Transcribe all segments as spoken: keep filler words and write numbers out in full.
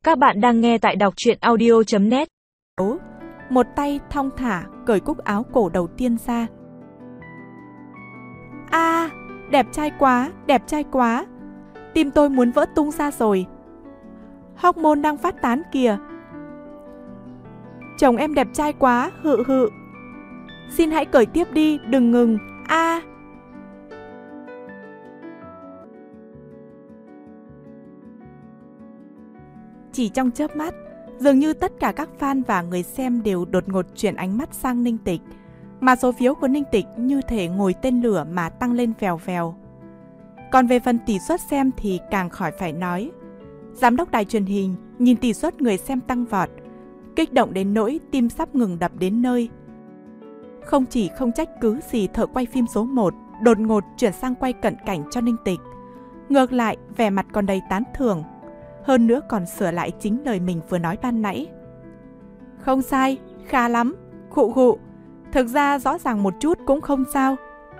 Các bạn đang nghe tại đọc truyện audio chấm net. Một tay thong thả cởi cúc áo cổ đầu tiên ra. A, à, đẹp trai quá, đẹp trai quá. Tim tôi muốn vỡ tung ra rồi. Hormone đang phát tán kìa. Chồng em đẹp trai quá, hự hự. Xin hãy cởi tiếp đi, đừng ngừng. A. À. Chỉ trong chớp mắt, dường như tất cả các fan và người xem đều đột ngột chuyển ánh mắt sang Ninh Tịch, mà số phiếu của Ninh Tịch như thể ngồi tên lửa mà tăng lên vèo vèo. Còn về phần tỷ suất xem thì càng khỏi phải nói. Giám đốc đài truyền hình nhìn tỷ suất người xem tăng vọt, kích động đến nỗi tim sắp ngừng đập đến nơi. Không chỉ không trách cứ gì thợ quay phim số một đột ngột chuyển sang quay cận cảnh cho Ninh Tịch, ngược lại vẻ mặt còn đầy tán thưởng, hơn nữa còn sửa lại chính lời mình vừa nói ban nãy. Không sai, khá lắm, khụ khụ, thực ra rõ ràng một chút cũng không sao.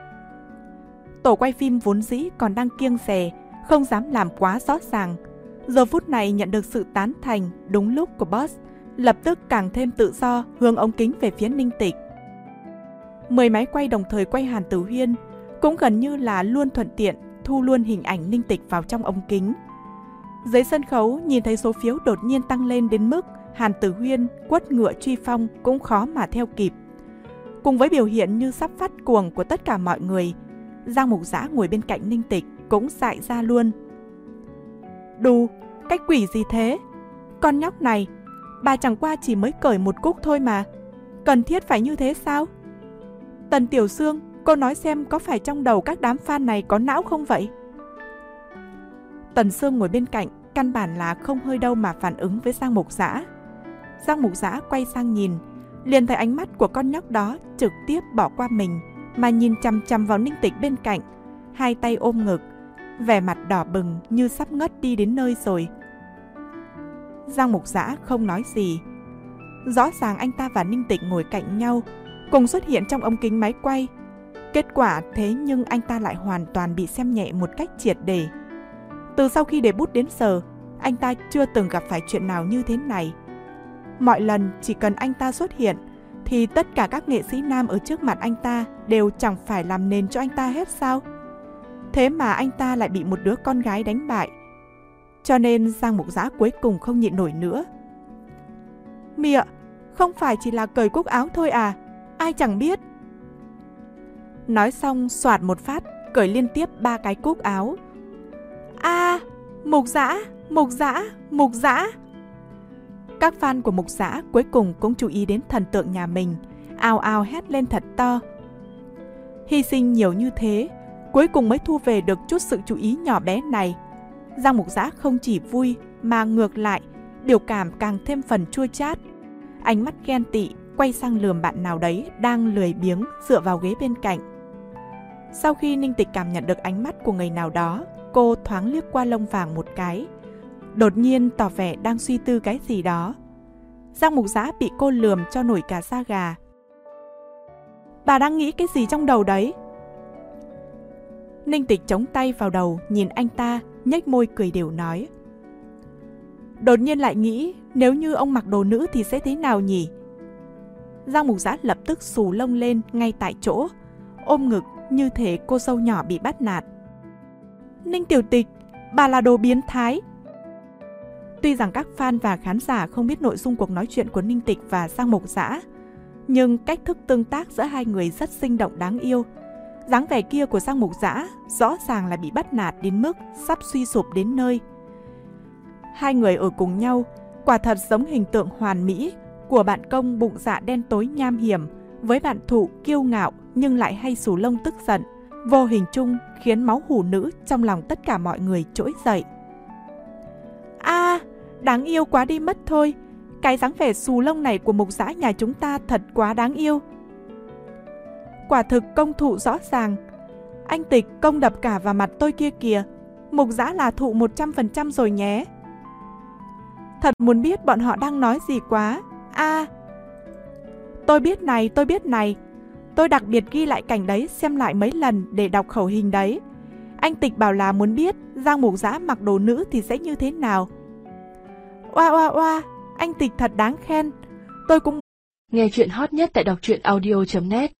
Tổ quay phim vốn dĩ còn đang kiêng dè, không dám làm quá rõ ràng, giờ phút này nhận được sự tán thành đúng lúc của boss, lập tức càng thêm tự do hướng ống kính về phía Ninh Tịch. Mười máy quay đồng thời quay Hàn Tử Huyên, cũng gần như là luôn thuận tiện thu luôn hình ảnh Ninh Tịch vào trong ống kính. Dưới sân khấu nhìn thấy số phiếu đột nhiên tăng lên đến mức Hàn Tử Huyên quất ngựa truy phong cũng khó mà theo kịp. Cùng với biểu hiện như sắp phát cuồng của tất cả mọi người, Giang Mục Dã ngồi bên cạnh Ninh Tịch cũng dại ra luôn. Đù, cái quỷ gì thế? Con nhóc này, bà chẳng qua chỉ mới cởi một cúc thôi mà, cần thiết phải như thế sao? Tần Tiểu Sương, cô nói xem có phải trong đầu các đám fan này có não không vậy? Tần Sương ngồi bên cạnh, căn bản là không hơi đâu mà phản ứng với Giang Mục Dã. Giang Mục Dã quay sang nhìn, liền thấy ánh mắt của con nhóc đó trực tiếp bỏ qua mình mà nhìn chằm chằm vào Ninh Tịch bên cạnh, hai tay ôm ngực, vẻ mặt đỏ bừng như sắp ngất đi đến nơi rồi. Giang Mục Dã không nói gì. Rõ ràng anh ta và Ninh Tịch ngồi cạnh nhau, cùng xuất hiện trong ống kính máy quay. Kết quả thế nhưng anh ta lại hoàn toàn bị xem nhẹ một cách triệt để. Từ sau khi để bút đến giờ, anh ta chưa từng gặp phải chuyện nào như thế này. Mọi lần chỉ cần anh ta xuất hiện, thì tất cả các nghệ sĩ nam ở trước mặt anh ta đều chẳng phải làm nền cho anh ta hết sao? Thế mà anh ta lại bị một đứa con gái đánh bại. Cho nên Giang Mục Dã cuối cùng không nhịn nổi nữa. Mịa, không phải chỉ là cởi cúc áo thôi à? Ai chẳng biết. Nói xong xoạt một phát, cởi liên tiếp ba cái cúc áo. A, à, Mục Dã, Mục Dã, Mục Dã. Các fan của Mục Dã cuối cùng cũng chú ý đến thần tượng nhà mình, ào ào hét lên thật to. Hy sinh nhiều như thế, cuối cùng mới thu về được chút sự chú ý nhỏ bé này. Giang Mục Dã không chỉ vui mà ngược lại, biểu cảm càng thêm phần chua chát. Ánh mắt ghen tị quay sang lườm bạn nào đấy đang lười biếng dựa vào ghế bên cạnh. Sau khi Ninh Tịch cảm nhận được ánh mắt của người nào đó, cô thoáng liếc qua lông vàng một cái, đột nhiên tỏ vẻ đang suy tư cái gì đó. Giang Mục Dã bị cô lườm cho nổi cả da gà. Bà đang nghĩ cái gì trong đầu đấy? Ninh Tịch chống tay vào đầu nhìn anh ta, nhếch môi cười đều nói. Đột nhiên lại nghĩ nếu như ông mặc đồ nữ thì sẽ thế nào nhỉ? Giang Mục Dã lập tức xù lông lên ngay tại chỗ, ôm ngực như thể cô dâu nhỏ bị bắt nạt. Ninh Tiểu Tịch, bà là đồ biến thái. Tuy rằng các fan và khán giả không biết nội dung cuộc nói chuyện của Ninh Tịch và Giang Mục Dã, nhưng cách thức tương tác giữa hai người rất sinh động đáng yêu. Dáng vẻ kia của Giang Mục Dã rõ ràng là bị bắt nạt đến mức sắp suy sụp đến nơi. Hai người ở cùng nhau, quả thật giống hình tượng hoàn mỹ của bạn công bụng dạ đen tối nham hiểm với bạn thụ kiêu ngạo nhưng lại hay xù lông tức giận, vô hình chung khiến máu hủ nữ trong lòng tất cả mọi người trỗi dậy. A, à, đáng yêu quá đi mất thôi. Cái dáng vẻ xù lông này của Mục Dã nhà chúng ta thật quá đáng yêu. Quả thực công thụ rõ ràng. Anh Tịch công đập cả vào mặt tôi kia kìa. Mục Dã là thụ một trăm phần trăm rồi nhé. Thật muốn biết bọn họ đang nói gì quá. A, à, tôi biết này, tôi biết này. Tôi đặc biệt ghi lại cảnh đấy xem lại mấy lần để đọc khẩu hình đấy. Anh Tịch bảo là muốn biết Giang Mục Dã mặc đồ nữ thì sẽ như thế nào. Oa oa oa, anh Tịch thật đáng khen. Tôi cũng Nghe chuyện hot nhất tại đọc truyện audio chấm net.